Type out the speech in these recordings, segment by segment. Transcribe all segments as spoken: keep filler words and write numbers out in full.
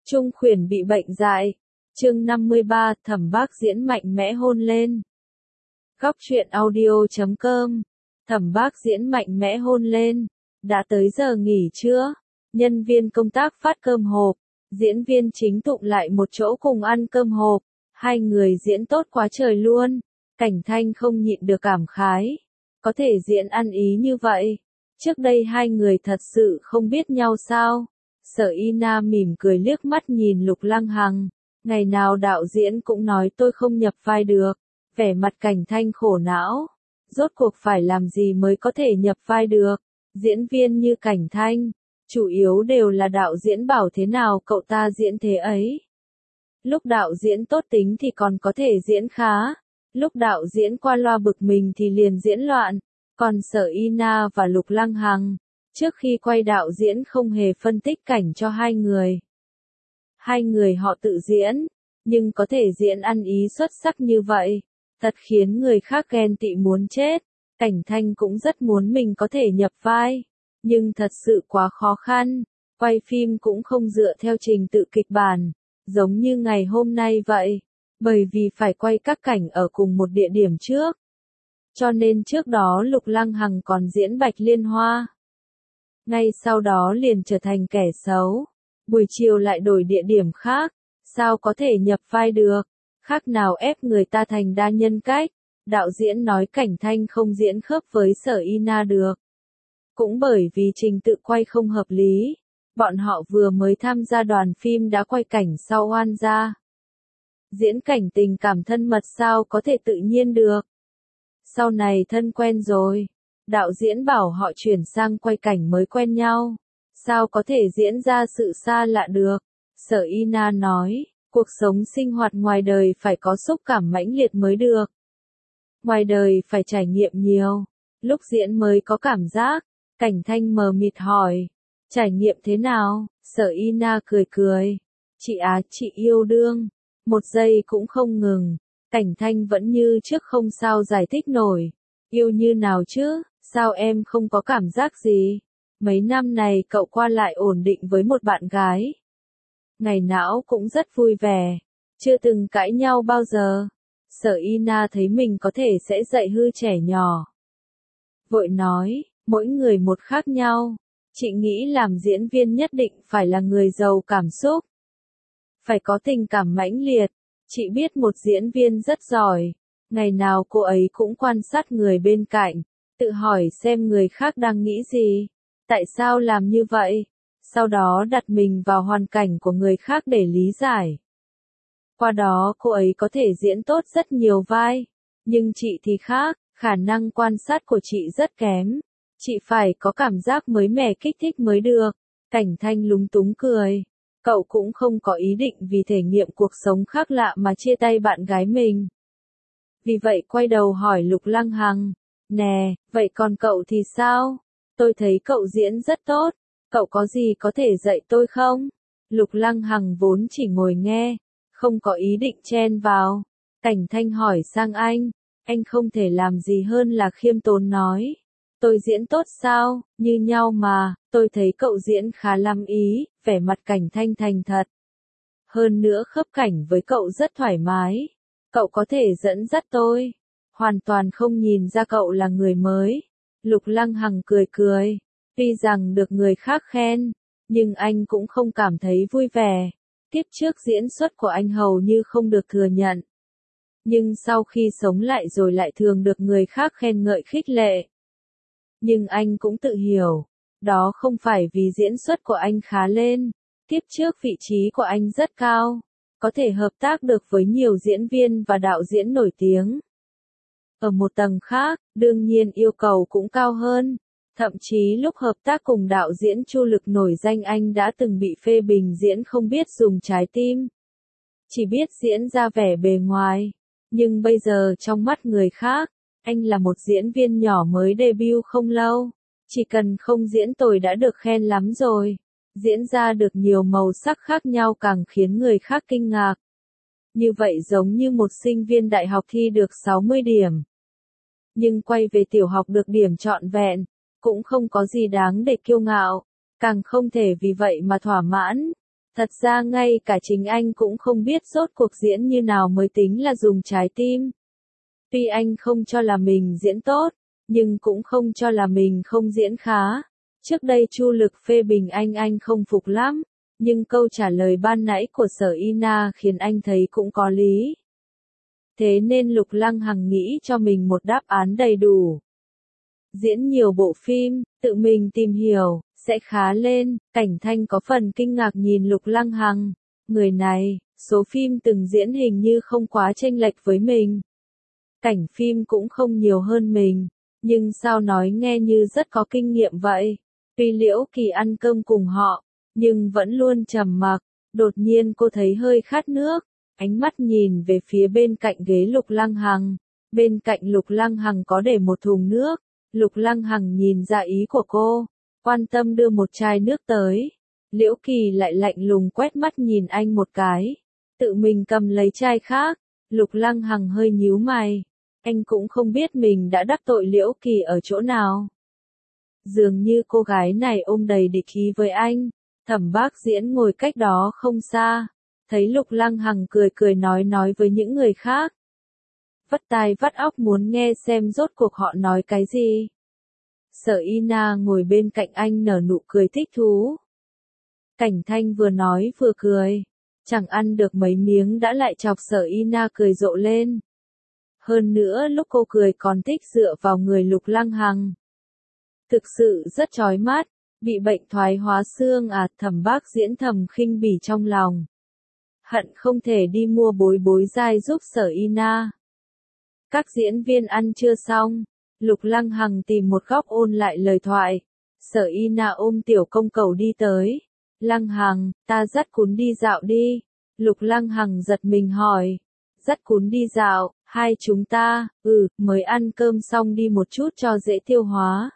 Trung Khuyển bị bệnh dại. Chương năm mươi ba, Thẩm Bác diễn mạnh mẽ hôn lên. Góc truyện audio chấm com. Thẩm Bác diễn mạnh mẽ hôn lên. Đã tới giờ nghỉ trưa. Nhân viên công tác phát cơm hộp. Diễn viên chính tụng lại một chỗ cùng ăn cơm hộp. Hai người diễn tốt quá trời luôn. Cảnh Thanh không nhịn được cảm khái. Có thể diễn ăn ý như vậy. Trước đây hai người thật sự không biết nhau sao? Sở Y Na mỉm cười liếc mắt nhìn Lục Lăng Hằng. Ngày nào đạo diễn cũng nói tôi không nhập vai được. Vẻ mặt Cảnh Thanh khổ não. Rốt cuộc phải làm gì mới có thể nhập vai được? Diễn viên như Cảnh Thanh, chủ yếu đều là đạo diễn bảo thế nào cậu ta diễn thế ấy. Lúc đạo diễn tốt tính thì còn có thể diễn khá. Lúc đạo diễn qua loa bực mình thì liền diễn loạn. Còn Sở Y Na và Lục Lăng Hằng, trước khi quay đạo diễn không hề phân tích cảnh cho hai người. Hai người họ tự diễn, nhưng có thể diễn ăn ý xuất sắc như vậy, thật khiến người khác ghen tị muốn chết. Cảnh Thanh cũng rất muốn mình có thể nhập vai, nhưng thật sự quá khó khăn. Quay phim cũng không dựa theo trình tự kịch bản, giống như ngày hôm nay vậy, bởi vì phải quay các cảnh ở cùng một địa điểm trước. Cho nên trước đó Lục Lăng Hằng còn diễn Bạch Liên Hoa. Ngay sau đó liền trở thành kẻ xấu. Buổi chiều lại đổi địa điểm khác. Sao có thể nhập vai được? Khác nào ép người ta thành đa nhân cách. Đạo diễn nói Cảnh Thanh không diễn khớp với Sở Y Na được. Cũng bởi vì trình tự quay không hợp lý. Bọn họ vừa mới tham gia đoàn phim đã quay cảnh sau oan gia. Diễn cảnh tình cảm thân mật sao có thể tự nhiên được. Sau này thân quen rồi, đạo diễn bảo họ chuyển sang quay cảnh mới quen nhau. Sao có thể diễn ra sự xa lạ được? Sở Y Na nói, cuộc sống sinh hoạt ngoài đời phải có xúc cảm mãnh liệt mới được. Ngoài đời phải trải nghiệm nhiều, lúc diễn mới có cảm giác. Cảnh Thanh mờ mịt hỏi, trải nghiệm thế nào? Sở Y Na cười cười, chị á, chị yêu đương. Một giây cũng không ngừng. Cảnh Thanh vẫn như trước không sao giải thích nổi. Yêu như nào chứ, sao em không có cảm giác gì? Mấy năm này cậu qua lại ổn định với một bạn gái. Ngày nào cũng rất vui vẻ, chưa từng cãi nhau bao giờ. Sở Y Na thấy mình có thể sẽ dạy hư trẻ nhỏ. Vội nói, mỗi người một khác nhau. Chị nghĩ làm diễn viên nhất định phải là người giàu cảm xúc. Phải có tình cảm mãnh liệt. Chị biết một diễn viên rất giỏi, ngày nào cô ấy cũng quan sát người bên cạnh, tự hỏi xem người khác đang nghĩ gì, tại sao làm như vậy, sau đó đặt mình vào hoàn cảnh của người khác để lý giải. Qua đó cô ấy có thể diễn tốt rất nhiều vai, nhưng chị thì khác, khả năng quan sát của chị rất kém, chị phải có cảm giác mới mẻ kích thích mới được. Cảnh Thanh lúng túng cười. Cậu cũng không có ý định vì thể nghiệm cuộc sống khác lạ mà chia tay bạn gái mình. Vì vậy quay đầu hỏi Lục Lăng Hằng, nè, vậy còn cậu thì sao? Tôi thấy cậu diễn rất tốt, cậu có gì có thể dạy tôi không? Lục Lăng Hằng vốn chỉ ngồi nghe, không có ý định chen vào. Cảnh Thanh hỏi sang anh, anh không thể làm gì hơn là khiêm tốn nói. Tôi diễn tốt sao, như nhau mà, tôi thấy cậu diễn khá lắm ý, vẻ mặt Cảnh Thanh thành thật. Hơn nữa khớp cảnh với cậu rất thoải mái, cậu có thể dẫn dắt tôi, hoàn toàn không nhìn ra cậu là người mới. Lục Lăng Hằng cười cười, tuy rằng được người khác khen, nhưng anh cũng không cảm thấy vui vẻ. Tiếp trước diễn xuất của anh hầu như không được thừa nhận. Nhưng sau khi sống lại rồi lại thường được người khác khen ngợi khích lệ. Nhưng anh cũng tự hiểu, đó không phải vì diễn xuất của anh khá lên, tiếp trước vị trí của anh rất cao, có thể hợp tác được với nhiều diễn viên và đạo diễn nổi tiếng. Ở một tầng khác, đương nhiên yêu cầu cũng cao hơn, thậm chí lúc hợp tác cùng đạo diễn Chu Lực nổi danh anh đã từng bị phê bình diễn không biết dùng trái tim. Chỉ biết diễn ra vẻ bề ngoài, nhưng bây giờ trong mắt người khác, anh là một diễn viên nhỏ mới debut không lâu, chỉ cần không diễn tồi đã được khen lắm rồi. Diễn ra được nhiều màu sắc khác nhau càng khiến người khác kinh ngạc. Như vậy giống như một sinh viên đại học thi được sáu mươi điểm. Nhưng quay về tiểu học được điểm trọn vẹn, cũng không có gì đáng để kiêu ngạo, càng không thể vì vậy mà thỏa mãn. Thật ra ngay cả chính anh cũng không biết rốt cuộc diễn như nào mới tính là dùng trái tim. Tuy anh không cho là mình diễn tốt, nhưng cũng không cho là mình không diễn khá. Trước đây Chu Lực phê bình anh anh không phục lắm, nhưng câu trả lời ban nãy của Sở Ina khiến anh thấy cũng có lý. Thế nên Lục Lăng Hằng nghĩ cho mình một đáp án đầy đủ. Diễn nhiều bộ phim, tự mình tìm hiểu, sẽ khá lên. Cảnh Thanh có phần kinh ngạc nhìn Lục Lăng Hằng. Người này, số phim từng diễn hình như không quá chênh lệch với mình. Cảnh phim cũng không nhiều hơn mình, nhưng sao nói nghe như rất có kinh nghiệm vậy. Tuy Liễu Kỳ ăn cơm cùng họ, nhưng vẫn luôn trầm mặc. Đột nhiên cô thấy hơi khát nước, ánh mắt nhìn về phía bên cạnh ghế Lục Lăng Hằng. Bên cạnh Lục Lăng Hằng có để một thùng nước. Lục Lăng Hằng nhìn ra ý của cô, quan tâm đưa một chai nước tới. Liễu Kỳ lại lạnh lùng quét mắt nhìn anh một cái, tự mình cầm lấy chai khác. Lục Lăng Hằng hơi nhíu mày, anh cũng không biết mình đã đắc tội Liễu Kỳ ở chỗ nào. Dường như cô gái này ôm đầy địch ý với anh. Thẩm Bác Diễn ngồi cách đó không xa, thấy Lục Lăng Hằng cười cười nói nói với những người khác. Vắt tai vắt óc muốn nghe xem rốt cuộc họ nói cái gì. Sở Ina ngồi bên cạnh anh nở nụ cười thích thú. Cảnh Thanh vừa nói vừa cười, chẳng ăn được mấy miếng đã lại chọc Sở Ina cười rộ lên. Hơn nữa lúc cô cười còn thích dựa vào người Lục Lăng Hằng. Thực sự rất chói mắt, bị bệnh thoái hóa xương à. Thẩm Bác Diễn thầm khinh bỉ trong lòng. Hận không thể đi mua bối bối dai giúp Sở Ina. Các diễn viên ăn chưa xong, Lục Lăng Hằng tìm một góc ôn lại lời thoại. Sở Ina ôm tiểu công cẩu đi tới. Lăng Hằng, ta dắt Cún đi dạo đi. Lục Lăng Hằng giật mình hỏi. Dắt Cún đi dạo, hai chúng ta, ừ, mới ăn cơm xong đi một chút cho dễ tiêu hóa.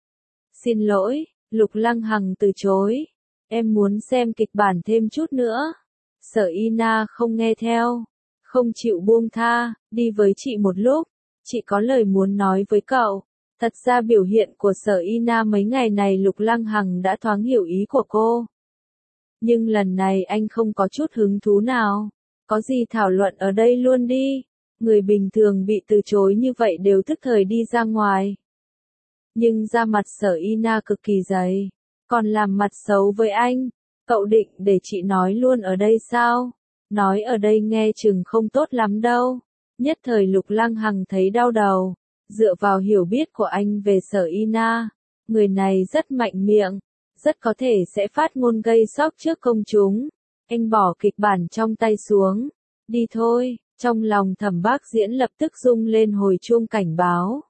Xin lỗi, Lục Lăng Hằng từ chối. Em muốn xem kịch bản thêm chút nữa. Sở Ina không nghe theo, không chịu buông tha, đi với chị một lúc. Chị có lời muốn nói với cậu. Thật ra biểu hiện của Sở Ina mấy ngày này Lục Lăng Hằng đã thoáng hiểu ý của cô. Nhưng lần này anh không có chút hứng thú nào. Có gì thảo luận ở đây luôn đi. Người bình thường bị từ chối như vậy đều tức thời đi ra ngoài. Nhưng da mặt Sở Ina cực kỳ dày, còn làm mặt xấu với anh. Cậu định để chị nói luôn ở đây sao? Nói ở đây nghe chừng không tốt lắm đâu. Nhất thời Lục Lăng Hằng thấy đau đầu. Dựa vào hiểu biết của anh về Sở Ina, người này rất mạnh miệng, rất có thể sẽ phát ngôn gây sốc trước công chúng. Anh bỏ kịch bản trong tay xuống. Đi thôi. Trong lòng Thẩm Bác Diễn lập tức rung lên hồi chuông cảnh báo.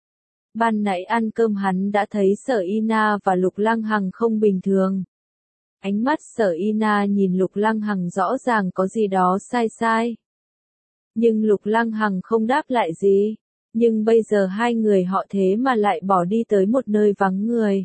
Ban nãy ăn cơm hắn đã thấy Sở Ina và Lục Lăng Hằng không bình thường. Ánh mắt Sở Ina nhìn Lục Lăng Hằng rõ ràng có gì đó sai sai. Nhưng Lục Lăng Hằng không đáp lại gì. Nhưng bây giờ hai người họ thế mà lại bỏ đi tới một nơi vắng người.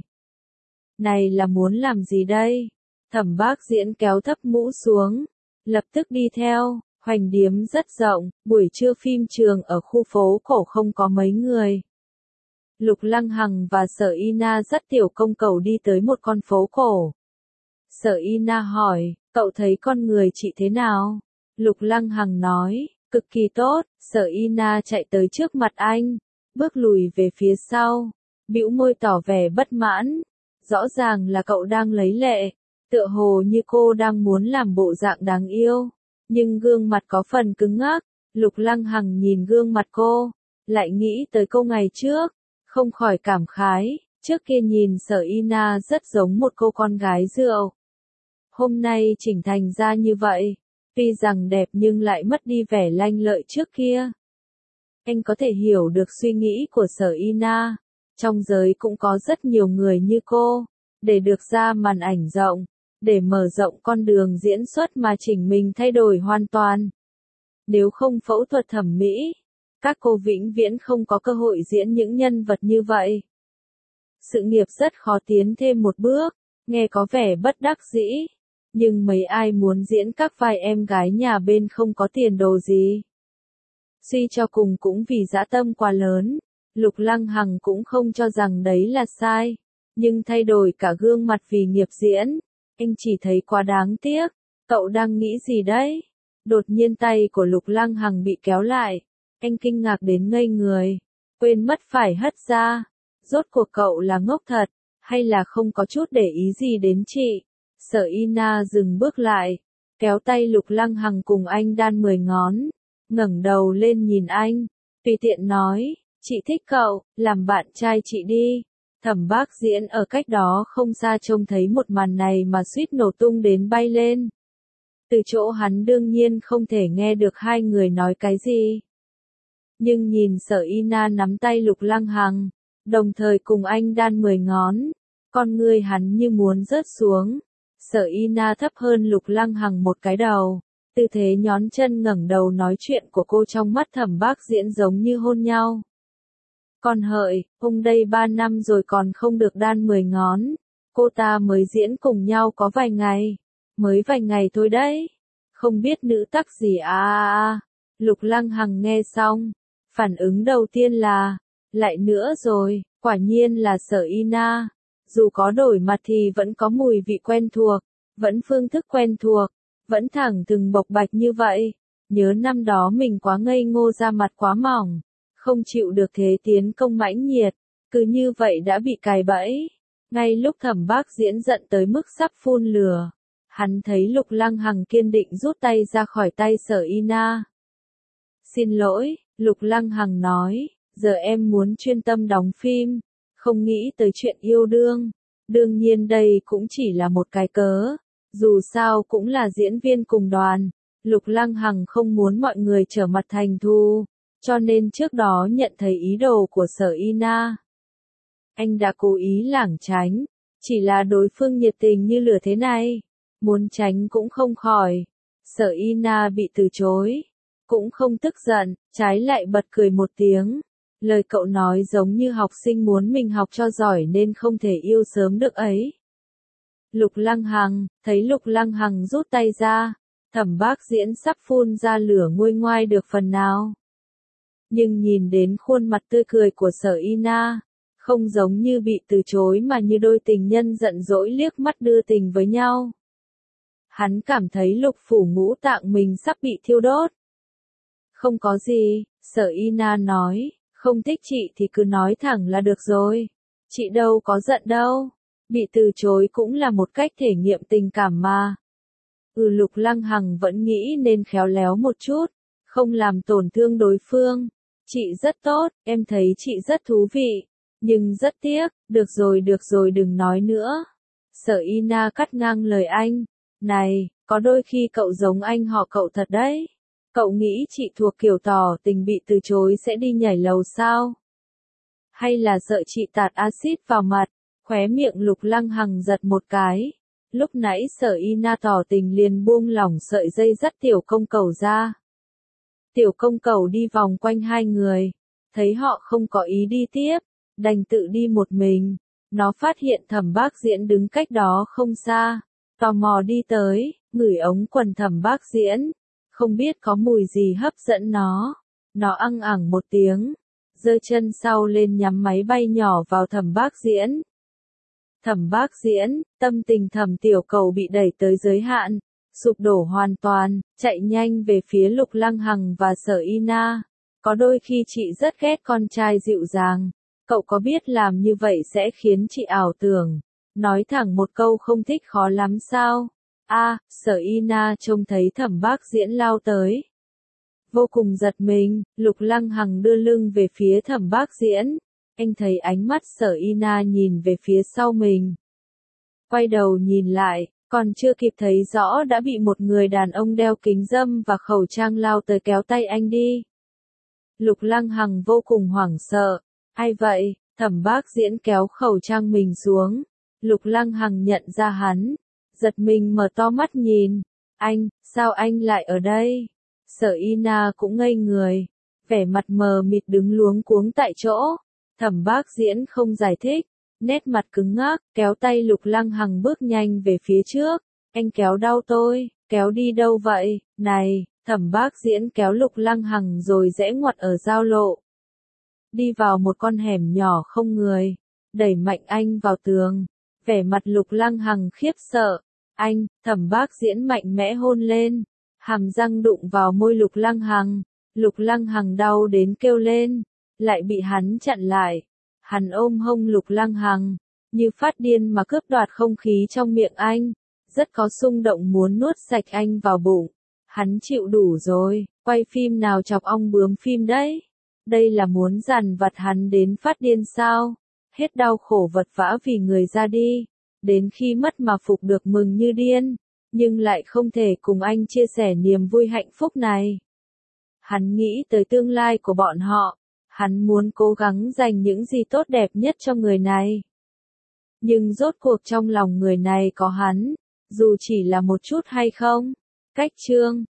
Này là muốn làm gì đây? Thẩm Bác Diễn kéo thấp mũ xuống, lập tức đi theo. Hoành điếm rất rộng, buổi trưa phim trường ở khu phố cổ không có mấy người. Lục Lăng Hằng và Sở Ina dắt tiểu công cẩu đi tới một con phố cổ. Sở Ina hỏi, cậu thấy con người chị thế nào? Lục Lăng Hằng nói, cực kỳ tốt. Sở Ina chạy tới trước mặt anh, bước lùi về phía sau, bĩu môi tỏ vẻ bất mãn. Rõ ràng là cậu đang lấy lệ, tựa hồ như cô đang muốn làm bộ dạng đáng yêu. Nhưng gương mặt có phần cứng ngắc. Lục Lăng Hằng nhìn gương mặt cô, lại nghĩ tới câu ngày trước, không khỏi cảm khái. Trước kia nhìn Sở Ina rất giống một cô con gái rượu. Hôm nay chỉnh thành ra như vậy, tuy rằng đẹp nhưng lại mất đi vẻ lanh lợi trước kia. Anh có thể hiểu được suy nghĩ của Sở Ina. Trong giới cũng có rất nhiều người như cô, để được ra màn ảnh rộng, để mở rộng con đường diễn xuất mà chỉnh mình thay đổi hoàn toàn. Nếu không phẫu thuật thẩm mỹ, các cô vĩnh viễn không có cơ hội diễn những nhân vật như vậy. Sự nghiệp rất khó tiến thêm một bước, nghe có vẻ bất đắc dĩ, nhưng mấy ai muốn diễn các vai em gái nhà bên không có tiền đồ gì. Suy cho cùng cũng vì dã tâm quá lớn, Lục Lăng Hằng cũng không cho rằng đấy là sai, nhưng thay đổi cả gương mặt vì nghiệp diễn, Anh chỉ thấy quá đáng tiếc. Cậu đang nghĩ gì đấy? Đột nhiên tay của Lục Lăng Hằng bị kéo lại. Anh kinh ngạc đến ngây người. Quên mất phải hất ra. Rốt cuộc cậu là ngốc thật, hay là không có chút để ý gì đến chị? Sở Ina dừng bước lại, kéo tay Lục Lăng Hằng cùng anh đan mười ngón, ngẩng đầu lên nhìn anh, tùy tiện nói, chị thích cậu, làm bạn trai chị đi. Thẩm Bác Diễn ở cách đó không xa trông thấy một màn này mà suýt nổ tung đến bay lên. Từ chỗ hắn đương nhiên không thể nghe được hai người nói cái gì. Nhưng nhìn Sở Ina nắm tay Lục Lăng Hằng, đồng thời cùng anh đan mười ngón, con ngươi hắn như muốn rớt xuống. Sở Ina thấp hơn Lục Lăng Hằng một cái đầu, tư thế nhón chân ngẩng đầu nói chuyện của cô trong mắt Thẩm Bác Diễn giống như hôn nhau. Còn hợi, ông đây ba năm rồi còn không được đan mười ngón, cô ta mới diễn cùng nhau có vài ngày, mới vài ngày thôi đấy, không biết nữ tắc gì à à à. Lục Lăng Hằng nghe xong, phản ứng đầu tiên là, lại nữa rồi, quả nhiên là Sở Ina. Dù có đổi mặt thì vẫn có mùi vị quen thuộc, vẫn phương thức quen thuộc, vẫn thẳng thừng bộc bạch như vậy. Nhớ năm đó mình quá ngây ngô, da mặt quá mỏng, không chịu được thế tiến công mãnh nhiệt, cứ như vậy đã bị cài bẫy. Ngay lúc Thẩm Bác Diễn giận tới mức sắp phun lửa, hắn thấy Lục Lăng Hằng kiên định rút tay ra khỏi tay Sở Ina. Xin lỗi, Lục Lăng Hằng nói, giờ em muốn chuyên tâm đóng phim, không nghĩ tới chuyện yêu đương. Đương nhiên đây cũng chỉ là một cái cớ, dù sao cũng là diễn viên cùng đoàn. Lục Lăng Hằng không muốn mọi người trở mặt thành thù, cho nên trước đó nhận thấy ý đồ của Sở Ina. Anh đã cố ý lảng tránh, chỉ là đối phương nhiệt tình như lửa thế này, muốn tránh cũng không khỏi. Sở Ina bị từ chối, cũng không tức giận, trái lại bật cười một tiếng. Lời cậu nói giống như học sinh muốn mình học cho giỏi nên không thể yêu sớm được ấy. Lục Lăng Hằng, thấy Lục Lăng Hằng rút tay ra, Thẩm Bác Diễn sắp phun ra lửa nguôi ngoai được phần nào. Nhưng nhìn đến khuôn mặt tươi cười của Sở Ina, không giống như bị từ chối mà như đôi tình nhân giận dỗi liếc mắt đưa tình với nhau. Hắn cảm thấy lục phủ ngũ tạng mình sắp bị thiêu đốt. Không có gì, Sở Ina nói, không thích chị thì cứ nói thẳng là được rồi. Chị đâu có giận đâu. Bị từ chối cũng là một cách thể nghiệm tình cảm mà. Ừ, Lục Lăng Hằng vẫn nghĩ nên khéo léo một chút, không làm tổn thương đối phương. Chị rất tốt, em thấy chị rất thú vị, nhưng rất tiếc, được rồi được rồi đừng nói nữa. Sở Ina cắt ngang lời anh, này, có đôi khi cậu giống anh họ cậu thật đấy. Cậu nghĩ chị thuộc kiểu tỏ tình bị từ chối sẽ đi nhảy lầu sao? Hay là sợ chị tạt axit vào mặt? Khóe miệng Lục Lăng Hằng giật một cái. Lúc nãy Sở Ina tỏ tình liền buông lỏng sợi dây dắt tiểu công cẩu ra. Tiểu công cẩu đi vòng quanh hai người, thấy họ không có ý đi tiếp, đành tự đi một mình. Nó phát hiện Thẩm Bác Diễn đứng cách đó không xa, tò mò đi tới, ngửi ống quần Thẩm Bác Diễn, không biết có mùi gì hấp dẫn nó. Nó ăng ẳng một tiếng, giơ chân sau lên nhắm máy bay nhỏ vào Thẩm Bác Diễn. Thẩm Bác Diễn, tâm tình Thẩm tiểu cầu bị đẩy tới giới hạn, sụp đổ hoàn toàn, chạy nhanh về phía Lục Lăng Hằng và Sở Ina. Có đôi khi chị rất ghét con trai dịu dàng, cậu có biết làm như vậy sẽ khiến chị ảo tưởng, nói thẳng một câu không thích khó lắm sao? A, à, Sở Ina trông thấy Thẩm Bác Diễn lao tới. Vô cùng giật mình, Lục Lăng Hằng đưa lưng về phía Thẩm Bác Diễn. Anh thấy ánh mắt Sở Ina nhìn về phía sau mình. Quay đầu nhìn lại, còn chưa kịp thấy rõ đã bị một người đàn ông đeo kính râm và khẩu trang lao tới kéo tay anh đi. Lục Lăng Hằng vô cùng hoảng sợ. Ai vậy? Thẩm Bác Diễn kéo khẩu trang mình xuống. Lục Lăng Hằng nhận ra hắn, giật mình mở to mắt nhìn. Anh, sao anh lại ở đây? Sở Ina cũng ngây người, vẻ mặt mờ mịt đứng luống cuống tại chỗ. Thẩm Bác Diễn không giải thích, nét mặt cứng ngắc, kéo tay Lục Lăng Hằng bước nhanh về phía trước. Anh kéo đau tôi, kéo đi đâu vậy? Này, Thẩm Bác Diễn kéo Lục Lăng Hằng rồi rẽ ngoặt ở giao lộ. Đi vào một con hẻm nhỏ không người, đẩy mạnh anh vào tường. Vẻ mặt Lục Lăng Hằng khiếp sợ, Anh, Thẩm Bác Diễn mạnh mẽ hôn lên, hàm răng đụng vào môi Lục Lăng Hằng, Lục Lăng Hằng đau đến kêu lên, lại bị hắn chặn lại. Hắn ôm hông Lục Lăng Hằng, như phát điên mà cướp đoạt không khí trong miệng anh, rất có xung động muốn nuốt sạch anh vào bụng. Hắn chịu đủ rồi, quay phim nào chọc ong bướm phim đấy. Đây là muốn dằn vặt hắn đến phát điên sao? Hết đau khổ vật vã vì người ra đi, đến khi mất mà phục được mừng như điên, nhưng lại không thể cùng anh chia sẻ niềm vui hạnh phúc này. Hắn nghĩ tới tương lai của bọn họ, hắn muốn cố gắng dành những gì tốt đẹp nhất cho người này. Nhưng rốt cuộc trong lòng người này có hắn, dù chỉ là một chút hay không? Cách chương